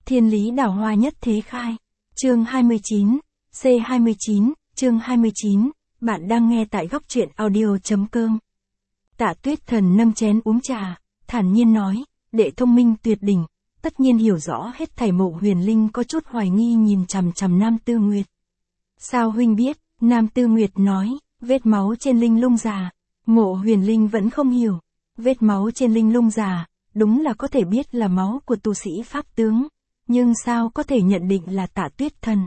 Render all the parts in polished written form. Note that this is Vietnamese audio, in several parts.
Thiên lý đào hoa nhất thế khai. Chương 29, C29, chương 29, bạn đang nghe tại góc truyện audio.com. Tạ Tuyết Thần nâng chén uống trà, thản nhiên nói, đệ thông minh tuyệt đỉnh, tất nhiên hiểu rõ hết thảy. Mộ Huyền Linh có chút hoài nghi nhìn chằm chằm Nam Tư Nguyệt. Sao huynh biết? Nam Tư Nguyệt nói, vết máu trên linh lung già. Mộ Huyền Linh vẫn không hiểu, vết máu trên linh lung già, đúng là có thể biết là máu của tu sĩ pháp tướng, nhưng sao có thể nhận định là Tạ Tuyết Thần?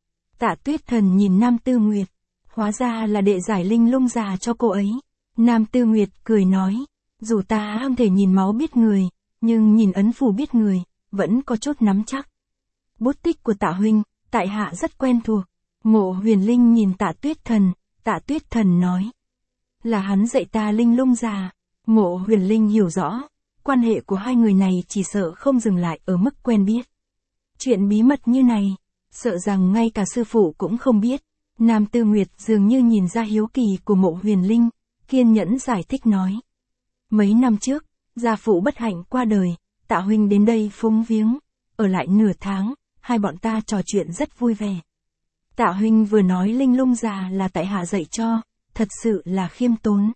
Tạ Tuyết Thần nhìn Nam Tư Nguyệt, hóa ra là đệ giải linh lung già cho cô ấy. Nam Tư Nguyệt cười nói, dù ta không thể nhìn máu biết người, nhưng nhìn ấn phù biết người, vẫn có chút nắm chắc. Bút tích của Tạ huynh, tại hạ rất quen thuộc. Mộ Huyền Linh nhìn Tạ Tuyết Thần, Tạ Tuyết Thần nói, là hắn dạy ta linh lung già. Mộ Huyền Linh hiểu rõ, quan hệ của hai người này chỉ sợ không dừng lại ở mức quen biết. Chuyện bí mật như này, sợ rằng ngay cả sư phụ cũng không biết. Nam Tư Nguyệt dường như nhìn ra hiếu kỳ của Mộ Huyền Linh, kiên nhẫn giải thích nói. Mấy năm trước, gia phụ bất hạnh qua đời, Tạ huynh đến đây phúng viếng, ở lại nửa tháng, hai bọn ta trò chuyện rất vui vẻ. Tạ huynh vừa nói linh lung già là tại hạ dạy cho, thật sự là khiêm tốn.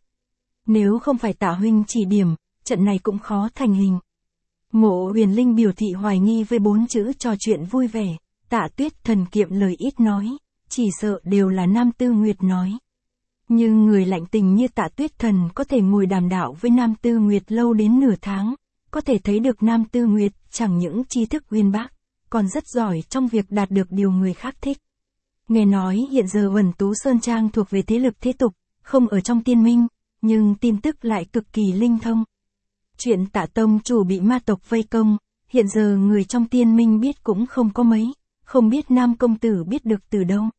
Nếu không phải Tạ huynh chỉ điểm, trận này cũng khó thành hình. Mộ Huyền Linh biểu thị hoài nghi với 4 chữ trò chuyện vui vẻ. Tạ Tuyết Thần kiệm lời ít nói, chỉ sợ đều là Nam Tư Nguyệt nói. Nhưng người lạnh tình như Tạ Tuyết Thần có thể ngồi đàm đạo với Nam Tư Nguyệt lâu đến nửa tháng, có thể thấy được Nam Tư Nguyệt chẳng những tri thức uyên bác, còn rất giỏi trong việc đạt được điều người khác thích. Nghe nói hiện giờ Uẩn Tú Sơn Trang thuộc về thế lực thế tục, không ở trong tiên minh, nhưng tin tức lại cực kỳ linh thông. Chuyện Tạ tông chủ bị ma tộc vây công, hiện giờ người trong tiên minh biết cũng không có mấy, không biết Nam công tử biết được từ đâu.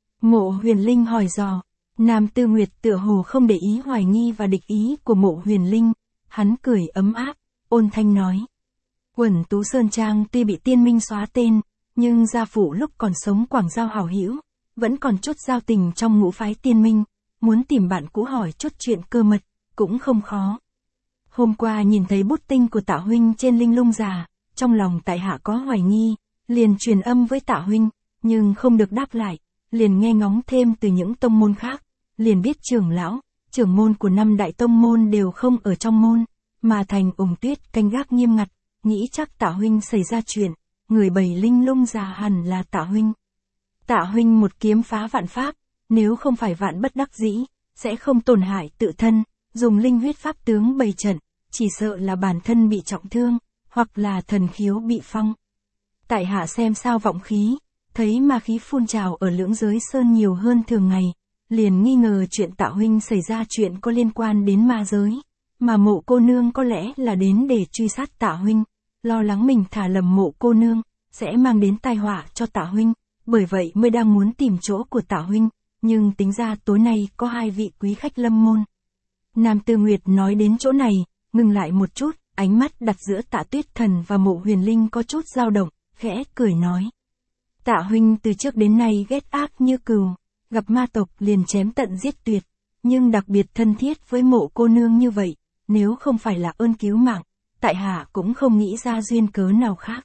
Mộ Huyền Linh hỏi dò, Nam Tư Nguyệt tựa hồ không để ý hoài nghi và địch ý của Mộ Huyền Linh, hắn cười ấm áp, ôn thanh nói. Uẩn Tú Sơn Trang tuy bị tiên minh xóa tên, nhưng gia phụ lúc còn sống quảng giao hảo hữu, vẫn còn chút giao tình trong ngũ phái tiên minh, muốn tìm bạn cũ hỏi chút chuyện cơ mật, cũng không khó. Hôm qua nhìn thấy bút tinh của Tạ huynh trên linh lung già, trong lòng tại hạ có hoài nghi, liền truyền âm với Tạ huynh, nhưng không được đáp lại, liền nghe ngóng thêm từ những tông môn khác, liền biết trưởng lão, trưởng môn của 5 đại tông môn đều không ở trong môn, mà thành Ủng Tuyết canh gác nghiêm ngặt, nghĩ chắc Tạ huynh xảy ra chuyện, người bày linh lung già hẳn là Tạ huynh. Tạ huynh một kiếm phá vạn pháp, nếu không phải vạn bất đắc dĩ, sẽ không tổn hại tự thân, dùng linh huyết pháp tướng bày trận, chỉ sợ là bản thân bị trọng thương, hoặc là thần khiếu bị phong. Tại hạ xem sao vọng khí, thấy ma khí phun trào ở Lưỡng Giới Sơn nhiều hơn thường ngày, liền nghi ngờ chuyện Tạ huynh xảy ra chuyện có liên quan đến ma giới, mà Mộ cô nương có lẽ là đến để truy sát Tạ huynh, lo lắng mình thả lầm Mộ cô nương, sẽ mang đến tai họa cho Tạ huynh, bởi vậy mới đang muốn tìm chỗ của Tạ huynh, nhưng tính ra tối nay có 2 vị quý khách lâm môn. Nam Tư Nguyệt nói đến chỗ này, ngừng lại một chút, ánh mắt đặt giữa Tạ Tuyết Thần và Mộ Huyền Linh có chút dao động, khẽ cười nói. Tạ huynh từ trước đến nay ghét ác như cừu, gặp ma tộc liền chém tận giết tuyệt, nhưng đặc biệt thân thiết với Mộ cô nương như vậy, nếu không phải là ơn cứu mạng, tại hạ cũng không nghĩ ra duyên cớ nào khác.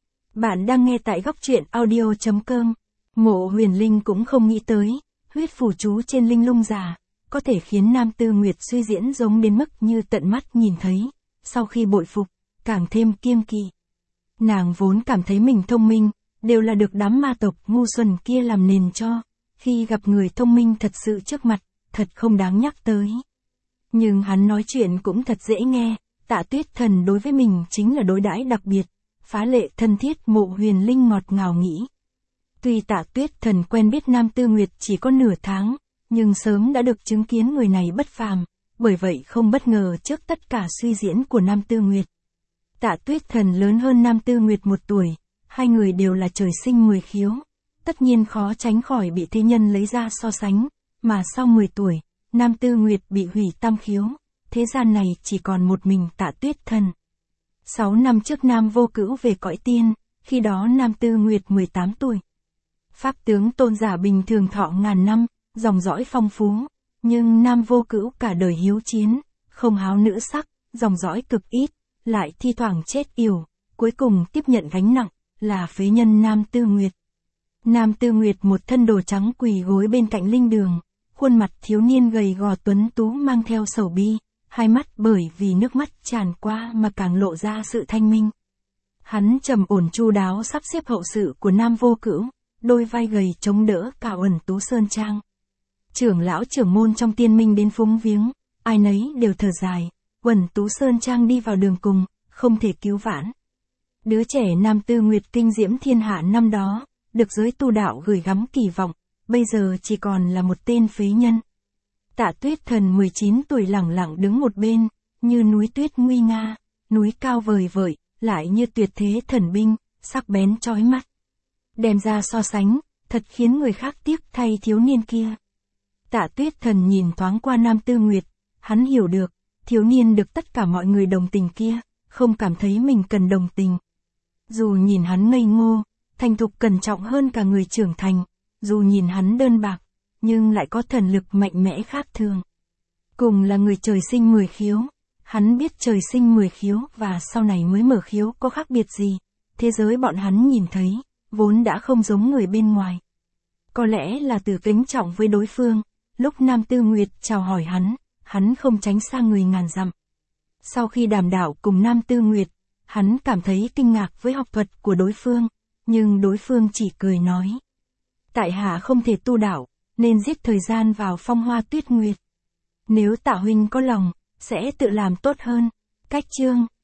Bạn đang nghe tại góc truyện audio.com. Mộ Huyền Linh cũng không nghĩ tới, huyết phù chú trên linh lung già, có thể khiến Nam Tư Nguyệt suy diễn giống đến mức như tận mắt nhìn thấy, sau khi bội phục, càng thêm kiêng kỵ. Nàng vốn cảm thấy mình thông minh, đều là được đám ma tộc ngu xuẩn kia làm nền cho, khi gặp người thông minh thật sự trước mặt, thật không đáng nhắc tới. Nhưng hắn nói chuyện cũng thật dễ nghe, Tạ Tuyết Thần đối với mình chính là đối đãi đặc biệt, phá lệ thân thiết. Mộ Huyền Linh ngọt ngào nghĩ. Tuy Tạ Tuyết Thần quen biết Nam Tư Nguyệt chỉ có nửa tháng, nhưng sớm đã được chứng kiến người này bất phàm, bởi vậy không bất ngờ trước tất cả suy diễn của Nam Tư Nguyệt. Tạ Tuyết Thần lớn hơn Nam Tư Nguyệt 1 tuổi, hai người đều là trời sinh 10 khiếu, tất nhiên khó tránh khỏi bị thế nhân lấy ra so sánh, mà sau 10 tuổi, Nam Tư Nguyệt bị hủy tam khiếu, thế gian này chỉ còn một mình Tạ Tuyết Thần. 6 năm trước Nam Vô Cữu về cõi tiên, khi đó Nam Tư Nguyệt 18 tuổi. Pháp tướng tôn giả bình thường thọ ngàn năm, dòng dõi phong phú, nhưng Nam Vô Cữu cả đời hiếu chiến, không háo nữ sắc, dòng dõi cực ít, lại thi thoảng chết yểu, cuối cùng tiếp nhận gánh nặng, là phế nhân Nam Tư Nguyệt. Nam Tư Nguyệt một thân đồ trắng quỳ gối bên cạnh linh đường, khuôn mặt thiếu niên gầy gò tuấn tú mang theo sầu bi, hai mắt bởi vì nước mắt tràn qua mà càng lộ ra sự thanh minh. Hắn trầm ổn chu đáo sắp xếp hậu sự của Nam Vô Cữu, đôi vai gầy chống đỡ cả Uẩn Tú Sơn Trang. Trưởng lão trưởng môn trong tiên minh đến phúng viếng, ai nấy đều thở dài, Uẩn Tú Sơn Trang đi vào đường cùng, không thể cứu vãn. Đứa trẻ Nam Tư Nguyệt kinh diễm thiên hạ năm đó, được giới tu đạo gửi gắm kỳ vọng, bây giờ chỉ còn là một tên phế nhân. Tạ Tuyết Thần 19 tuổi lẳng lặng đứng một bên, như núi tuyết nguy nga, núi cao vời vợi, lại như tuyệt thế thần binh, sắc bén chói mắt. Đem ra so sánh, thật khiến người khác tiếc thay thiếu niên kia. Tạ Tuyết Thần nhìn thoáng qua Nam Tư Nguyệt, hắn hiểu được, thiếu niên được tất cả mọi người đồng tình kia, không cảm thấy mình cần đồng tình. Dù nhìn hắn ngây ngô, thành thục cẩn trọng hơn cả người trưởng thành, dù nhìn hắn đơn bạc, nhưng lại có thần lực mạnh mẽ khác thường. Cùng là người trời sinh 10 khiếu, hắn biết trời sinh 10 khiếu và sau này mới mở khiếu có khác biệt gì, thế giới bọn hắn nhìn thấy, vốn đã không giống người bên ngoài. Có lẽ là từ kính trọng với đối phương, lúc Nam Tư Nguyệt chào hỏi hắn không tránh xa người ngàn dặm. Sau khi đàm đạo cùng Nam Tư Nguyệt, hắn cảm thấy kinh ngạc với học thuật của đối phương, nhưng đối phương chỉ cười nói. Tại hạ không thể tu đạo, nên giết thời gian vào Phong Hoa Tuyết Nguyệt. Nếu Tạ huynh có lòng, sẽ tự làm tốt hơn. Cách chương